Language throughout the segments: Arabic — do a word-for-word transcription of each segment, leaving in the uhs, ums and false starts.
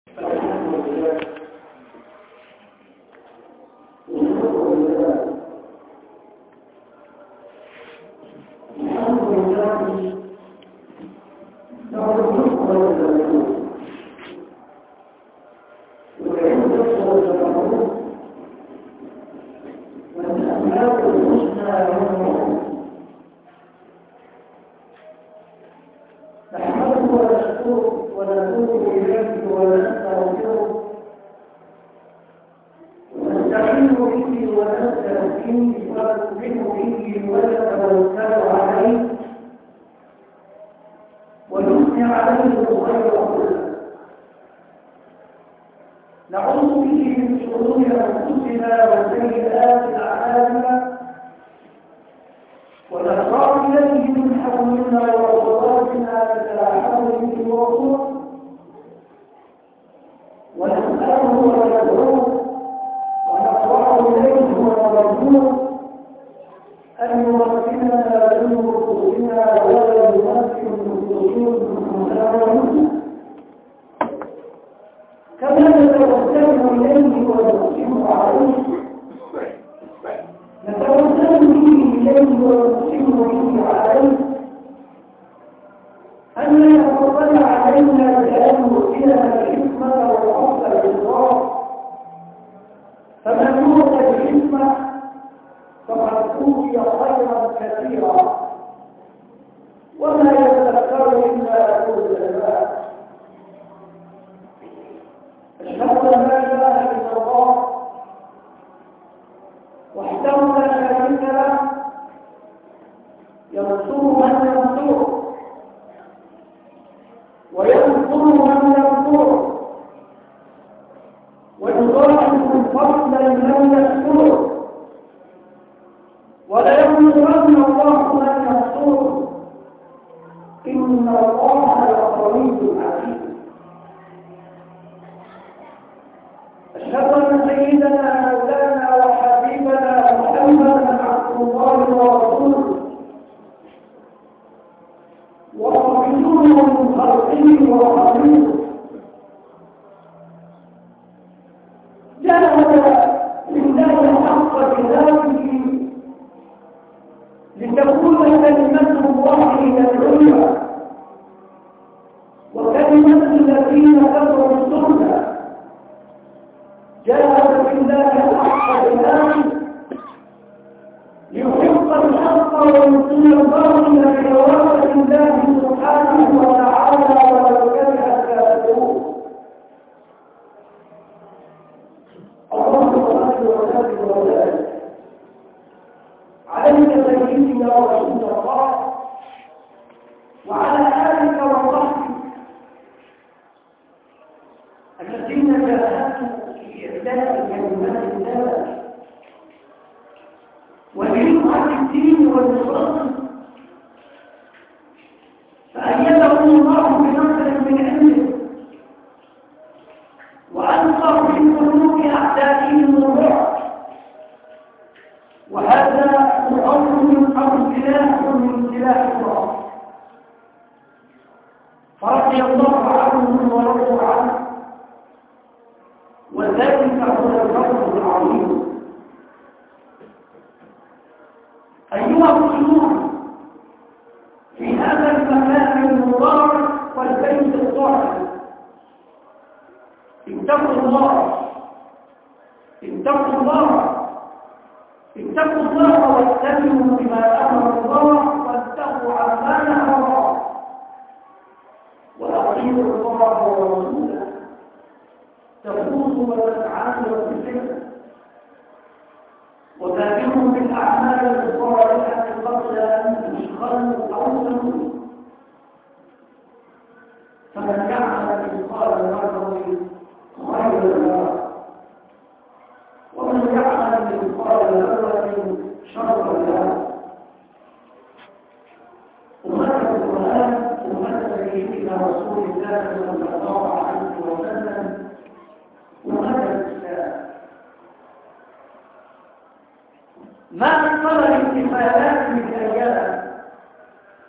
ما أكثر الاحتفالات بالأيام،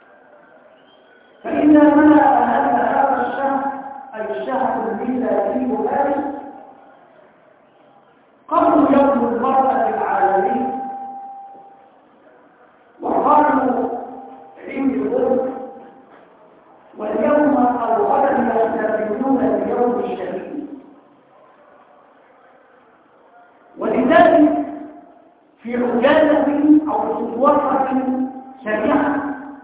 فإذا ملأ هذا الشهر أي الشهر الميلادي قبل يوم المرأة العالمي وقالوا عيد الأم، واليوم أو غدا يحتفلون بيوم الشهيد. ولذلك في عجالة أو وقفة سريعة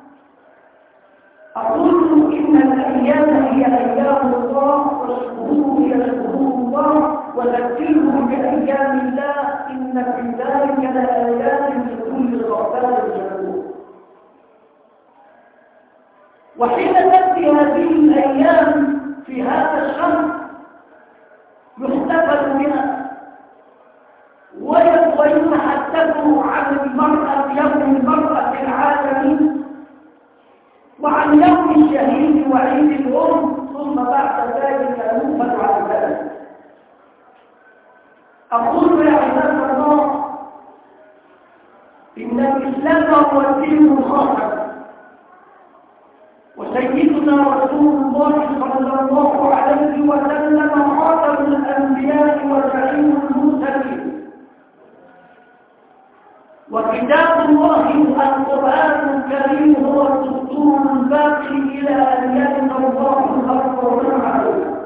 أقول إن الأيام هي أيام الله والشهور هي شهور الله، وذكرهم بأيام الله إن في ذلك لآيات لكل صبار شكور. وحين تأتي هذه الأيام في هذا الشهر يحتفل بها ويتحدثوا عن المرأة يوم المرأة العالمي وعن يوم الشهيد وعيد الأم، ثم بعد ذلك نوفل عن ذلك. أقول يا عباد الله إن الإسلام هو الدين الخاص، وسيدنا رسول الله صلى الله عليه وسلم خاتم الأنبياء وزعيم المرسلين، وكتاب الله القرآن الكريم هو الدستور الباقي إلى أن يأتي الله الأرض ومن عليها.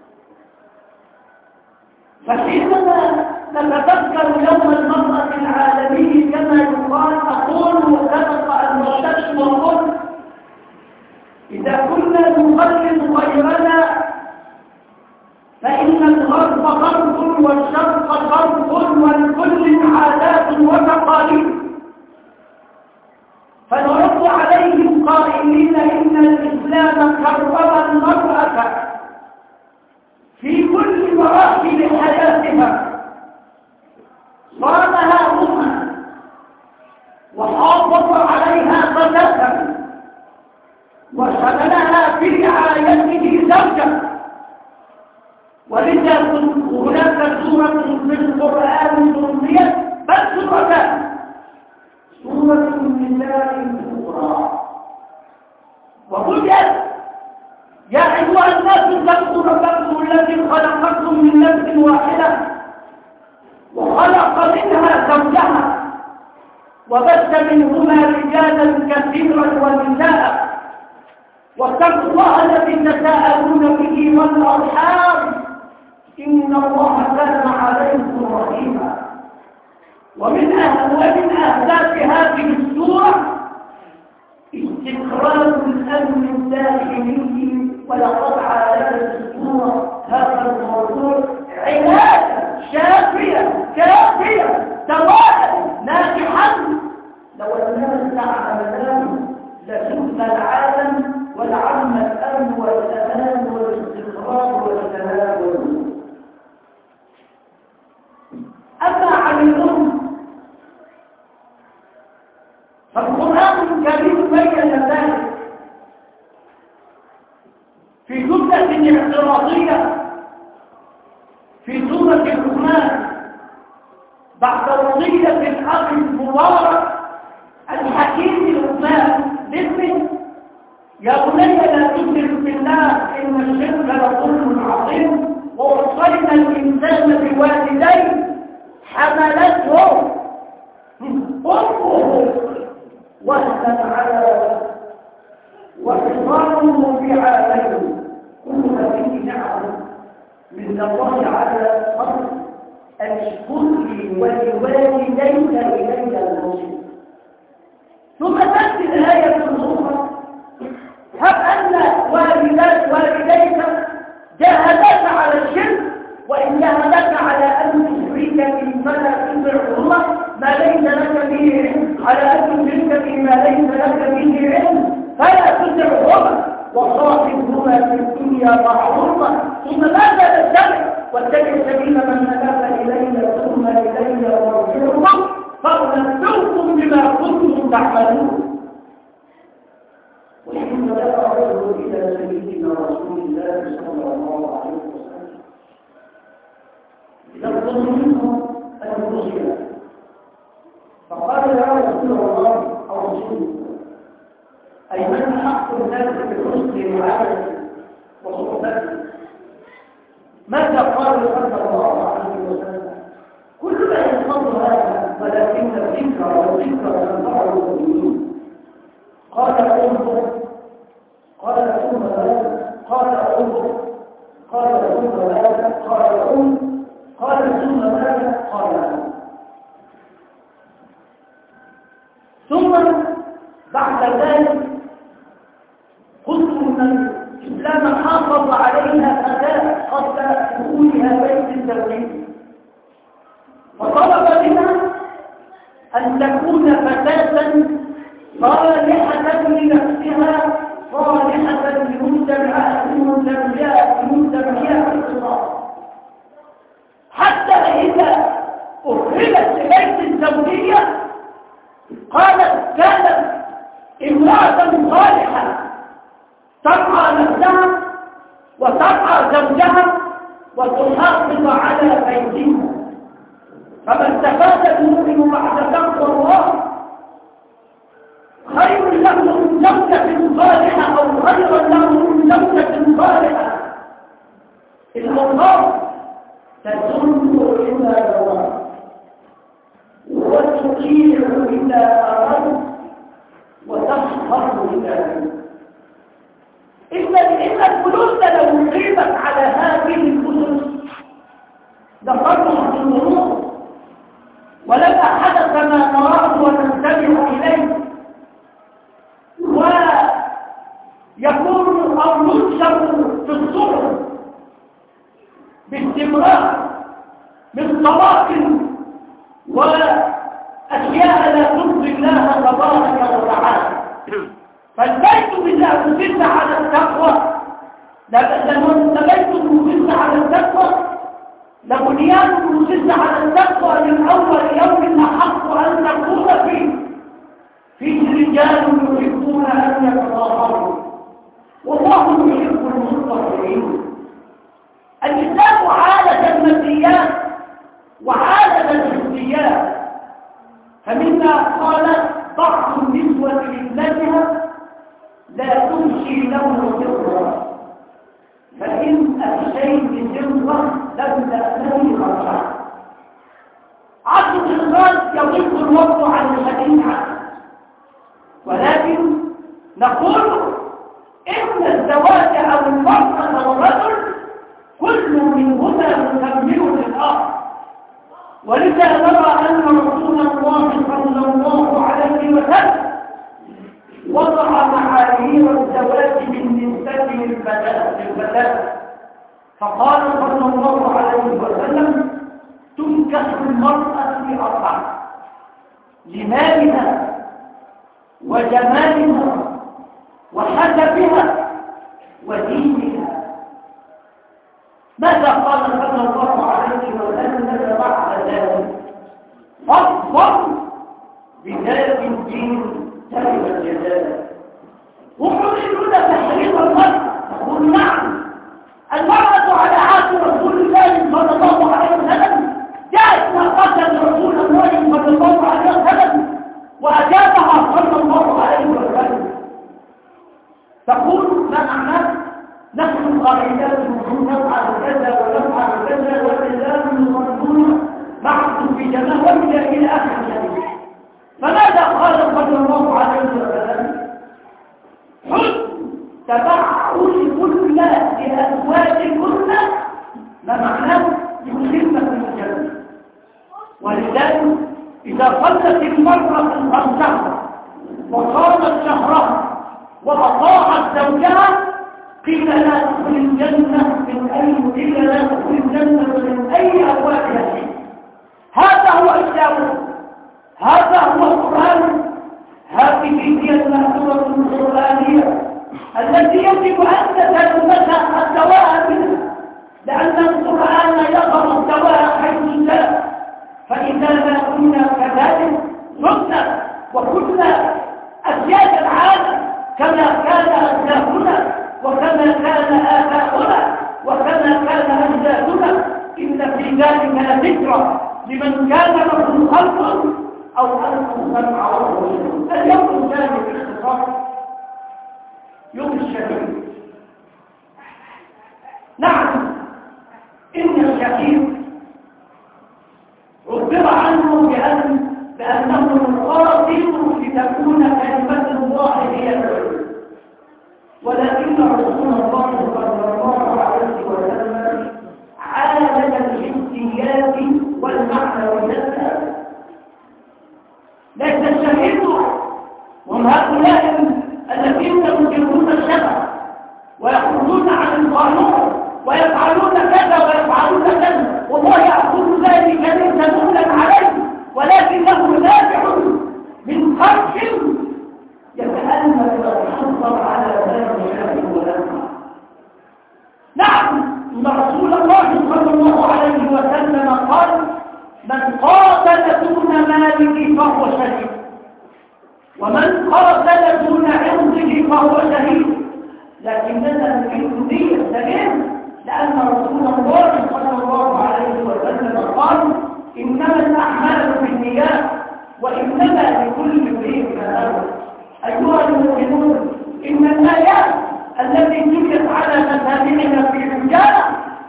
فحينما نتذكر يوم المرأة العالمي كما يقال أقول وسبق أن الشمس والقمر إذا كنا نقلد غيرنا فإن الغرب غرب والشرق غرب ولكل عادات وتقاليد، فنرد عليهم قائلين إن الإسلام كرم المرأة في كل مراحل حياتها، صانها أمها وحافظ عليها فتاة وشملها في رعايته زوجة. ولذا هناك سورة في القرآن سميت بل سورتان، سورة النساء الكبرى وبدأت يا أيها الناس اتقوا ربكم الذي خلقكم من نفس واحدة وخلق منها زوجها وبث منهما رجالا كثيرا ونساء واتقوا الله الذي تساءلون به والأرحام إن الله كان عليكم رحيما. ومن ومن أهداف هذه السورة استخراج الأمن الداخلي، ولقد عالجت السورة هذا الموضوع علاجا شافيا كافيا دواء ناجحا. لو أننا استعملناه لسد العالم ولعم الأمن والأمان والاستقرار والسلام. أما عن الأم فالقرآن الكريم بين ذلك في جملة اعتراضية في سورة لقمان بعد وصية الأخ المبارك الحكيم لقمان باسمه يا بني لا تشرك بالله إن الشرك لظلم عظيم ووصينا الإنسان بوالديه حملته أمه وهنا على وفصاله في عامين كل هذه نعم من الله على فضل أن اشكر لي ولوالديك إلي المصير. ثم تأتي الآية الأخرى هب أن والديك جاهداك على الشرك وإن جاهداك على أن تشرك به فلا تطعهما ما ليس لك به علم على أن تشرك به ما ليس لك به علم فلا تطعهما وصاحبهما في الدنيا معروفا ثم ماذا تتبع واتبع سبيل من أناب إلي ثم إلي مرجعكم فأنبئكم بما كنتم تعملون. وحين لا أرده إلى سيدنا رسول الله صلى الله عليه وسلم يطلب منه الوصية فقال يا رسول الله أوصيني أي من حق الناس بحسن رعايته وصحبته. ماذا قال صلى الله عليه وسلم؟ يحفظ هذا ولكن الذكر والذكر تنفع المؤمنين. قال انظر، قال ثم ماذا؟ قال انظر، قال ثم ماذا؟ قال قل، قال ثم ماذا؟ قال ثم بعد ذلك قلت ان الاسلام حافظ عليها فتاه قبل دخولها بيت التوحيد، فطلب منها ان تكون فتاه صالحه لنفسها صالحه لمجتمعها لمجتمعها لمجتمعها الاقتصاد، حتى اذا اخرجت لبيت الزوجيه قالت كانت امرأة صالحة ترعى نفسها وترعى زوجها وتحافظ على بيتها. فما استفاد المؤمن بعد تقوى الله خير له من زوجة صالحة أو خيرا له من زوجة صالحة. الأوقات تزول إلى الله وتطيع إلى أرض وتسهر إلى إن إن الفلوس لو قيمت على هذه الفلوس لفرحت الظروف ولما حدث ما نراه وننتبه إليه ويكون أو ينشر في الصحف باستمرار من طواقم وأشياء لا ترضي الله تبارك وتعالى. فالبيت بالله مسلس على التقوى، لما البيت مسلس على التقوى لبنيان مسلس على التقوى من أول يوم أحق أن تكون فيه فيه رجال يحبون أن يتطهروا والله يحب المتطهرين. الإسلام عالج الماديات وعالج الحسيات، فمما قال بعض النسوة لابنتها لا تمشي له سرا فإن الشيء سرا لم تأتني خرجا. عشر الغاز يضيق الوقت عن الحديث عنه، ولكن نقول إن الزواج أو المرأة والرجل كل منهما مكمل للآخر، ولذا نرى أن رسول الله صلى الله عليه وسلم وضع معايير الزواج بالنسبة للفتاة، فقال صلى الله عليه وسلم تنكح المرأة لأربعة: لمالها وجمالها وحسبها ودينها. ماذا قال صلى الله عليه وسلم بعد ذلك؟ فاظفر بذات الدين ترب الجزاء. وحرمنا تحريم المرأة، نقول نعم المرأة على عهد رسول الله صلى الله عليه وسلم جاءت ناقة رسول الله صلى الله عليه وسلم وأجابها صلى الله عليه وسلم تقول ما معناه؟ نحن قائلات نفعل كذا ونفعل كذا والإسلام يصدون معكم في جماعة وإلى إلى آخر الحديث. فماذا قال صلى الله عليه وسلم؟ حسن تبعث كل لأزواجكن ما معناه؟ يسلمن في الجنة. ولذلك إذا صلت المرأة خمسها وصامت شهرها وأطاعت زوجها قيل لا تدخل الجنة من أي قيل لا تدخل الجنة من أي أبوابها. هذا هو إسلامه، هذا هو القرآن. هذه هي المأثورة القرآنية التي يجب أن تتلمسها الدواء منها، لأن القرآن يظهر الدواء حيث شاء. فإذا ما كنا كذلك صرنا وكنا أسياد العالم كما كان أسلافنا وكما كان آباؤنا وكما كان أجدادنا. إن في ذلك لذكرى لمن كان له قلب أو ألقوا سمع وهو شهيد. اليوم الثاني باختصار يوم الشهيد. نعم إن الشهيد عبر عنه وقاتلوا لتكون كلمة الله هي العليا. ولكن رسول الله صلى الله عليه وسلم عالج الحسيات والمعنويات. ليس الشهيد وهم هؤلاء الذين ينكرون الشرع ويخرجون عن القانون ويفعلون كذا ويفعلون كذا، والله يأخذ ذلك ليس دخلا عليه، ولكنه نافع من خرج يتألم ويحصل على ذلك الشيء ولما. نعم، إن رسول الله صلى الله عليه وسلم قال: من قاتل دون ماله فهو شهيد، ومن قاتل دون عرضه فهو شهيد. لكننا نريد دي السلام، لأن رسول الله صلى الله عليه وسلم قال: إنما الأعمال بالنيات وإنما لكل امرئ ما نوى. أيها المؤمنون، إن الآيات التي تجد على مسامعنا في رجالة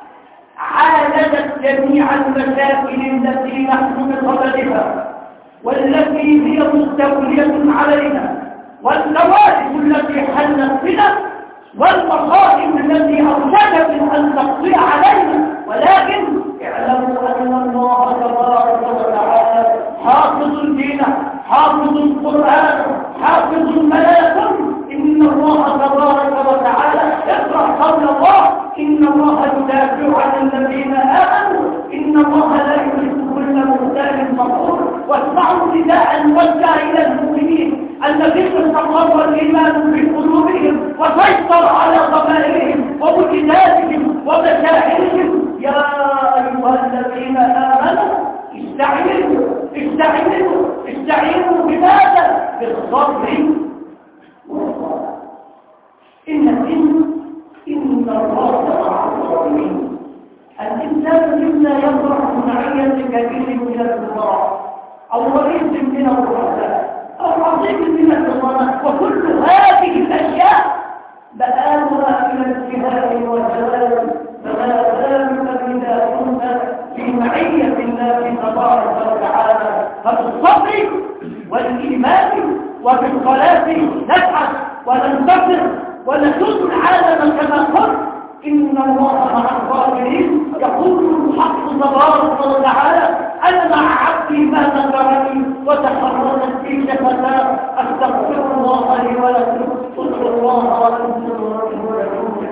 عالجت جميع المشاكل التي نحن بصددها والتي هي مستولية علينا، والكوارث التي حلت بنا، والمصائب التي أوشكت أن تقضي علينا. ولكن اعلموا أن الله تبارك وتعالى حافظ الدين، حافظ القرآن، حافظ الملائكة. إن الله تبارك وتعالى اقرأ قول الله: إن الله يدافع عن الذين آمنوا، إن الله لا يحب كل مختال فخور. واسمعوا نداء موجه إلى المؤمنين الذين استقر الإيمان في قلوبهم وسيطر على ضمائرهم ووجداتهم ومشاعرهم: يا أيها الذين آمنوا استعينوا استعينوا استعينوا بماذا؟ بالصبر والصلاة. إن الدين إن الله مع الصابرين. الإنسان مما يفرح معية كبير من الفقراء أو رئيس من الرؤساء أو عظيم من الحضارات، وكل هذه الأشياء بآلها إلى الجهاد والجلال. فما ذلك إذا كنت في معية الله تبارك وتعالى. فبالصبر والإيمان وبالصلاة نسعد وننتصر ونسود العالم كما قلت. إن الله مع الصابرين. يقول الحق تبارك وتعالى: أنا مع عبدي ما ذكرني وتحررت في شفتاه. أستغفر الله لي ولكم. ادعوا الله وأنتم تؤمنون.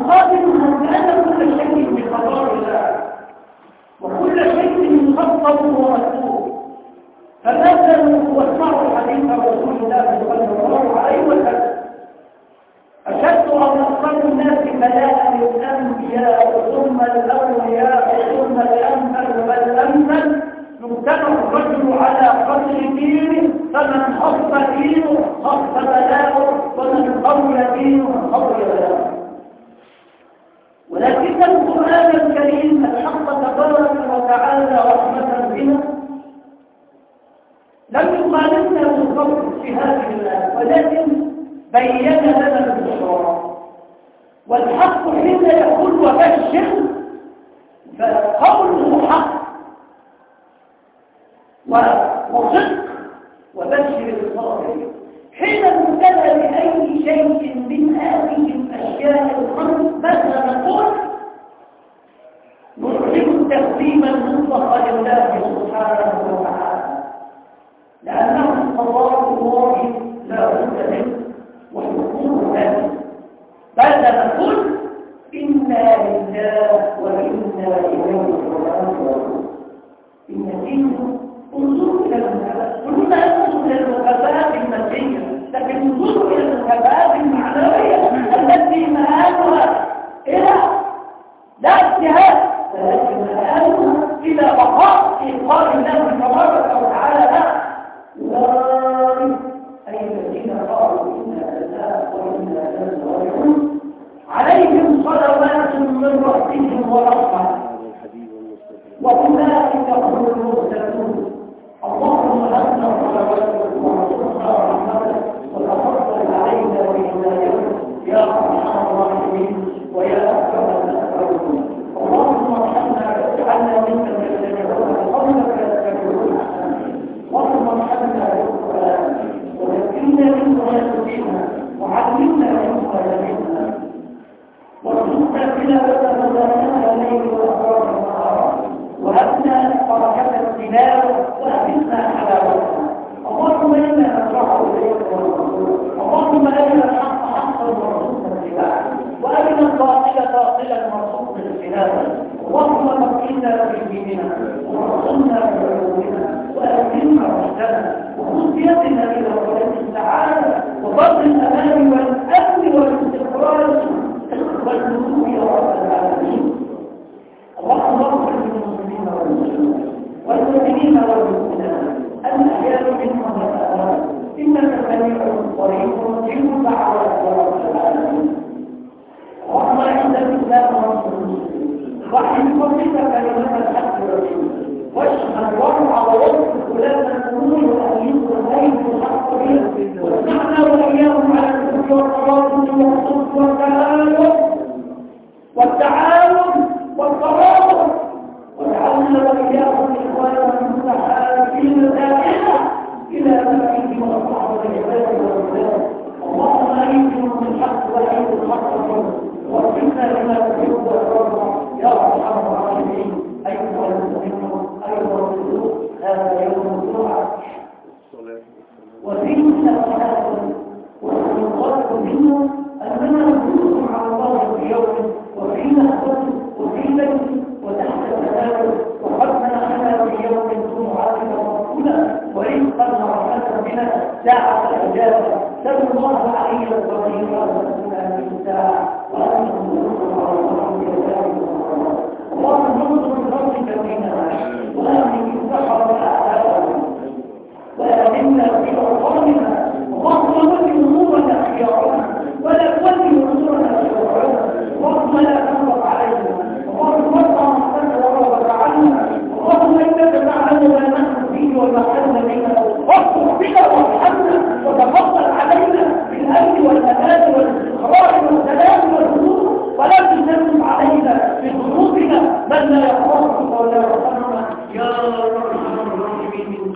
نقابلها كأن كل شيء بقضاء الله وكل شيء مخطط ومكتوب. فمثلا واسمعوا حديث رسول الله صلى الله عليه وسلم: أشد أو أكثر الناس بلاء الأنبياء ثم الأولياء ثم الأمثل فالأمثل يجتمع الرجل على قدر دينه، فمن خف دينه خف بلاؤه، ومن قوي دينه قوي بلاؤه. ولكن القرآن الكريم الحق تبارك وتعالى رحمة بنا لم يخالفنا بالضبط في هذه الآية، ولكن بين لنا البشرى. والحق حين يقول وبشر فقوله حق وصدق، وبشر الصابرين. حين نبتلى بأي شيء من هذه الأشياء الخمس ماذا نقول؟ نرحب تقديما مطلقا لله سبحانه وتعالى، لأنه قضاء الله لا بد منه وحكمه له. ماذا نقول؟ إنا لله وإنا إليه راجعون. إن دينه انظروا إلى المكافآت، كلنا ينظر إلى المكافآت المادية، لكن انظروا إلى المكافآت المعنوية التي مآلها إلى لا اجتهاد، ولكن مآلها إلى بقاء في قول الله تبارك وتعالى لا أولئك أي الذين قالوا إنا لله وإنا إليه راجعون عليهم صلوات من ربهم ورحمة وأولئك هم المهتدون. اللهم أنت صلواتك ورسولك ورحمتك وتفضل علينا وإهداءك يا أرحم الراحمين ويا أكرم الأكرمين. اللهم ارحمنا واجعلنا ممن يستمعون قولك ويتبعون أحسنه. اللهم ارحمنا بالقرآن وذكرنا منه ويهدنا وعلمنا منه ويهدنا وارزقنا تلاوته ولا الليل وأطراف النهار وهبنا بركة التلاوة وأهدنا حلاوتها. اللهم إنا نشرح إليك والرسول. اللهم أرنا الحق حقا وارزقنا اتباعه وأرنا الباطل باطلا وارزقنا اجتنابه. اللهم فقهنا في ديننا وارزقنا بعلومنا وألهمنا رشدنا وخذ بيدنا إلى طريق السعادة وفضل الأمان والأمن والاستقرار والنمو يا رب العالمين. اللهم اغفر للمسلمين والمسلمات والمؤمنين والمؤمنات الأحياء منهم والأموات إنك سميع قريب مجيب دعوات يا رب العالمين. اللهم اعز الإسلام والمسلمين واحفظ بك كلمة الحق والدين واشهد وارفع ووفق ولاة الأمور وأهلهم والخير والحق به واجمعنا وإياهم على الكفر والتواصل والصدق والتعاون والتعاون والتواصل وجعلنا وإياهم إخوانا متحابين دائما إلى بيته وصحبه العباد والبلاد. اللهم أعيذهم بالحق وأعيذ الحق وارزقنا لما تحب وترضى يا أرحم الراحمين. أيها المؤمنون أيها الرسول هذا يوم الجمعة وفيه صلاة والمطلق منه أننا نقول على الله في يوم وفي نهضة وفي بيت وتحت التناول وقد منحنا في يوم الجمعة ربنا ورزقا ورحمة بنا ساعة الإجابة. سأل الله علي القدير وأن الساعة وأن اللهم انصر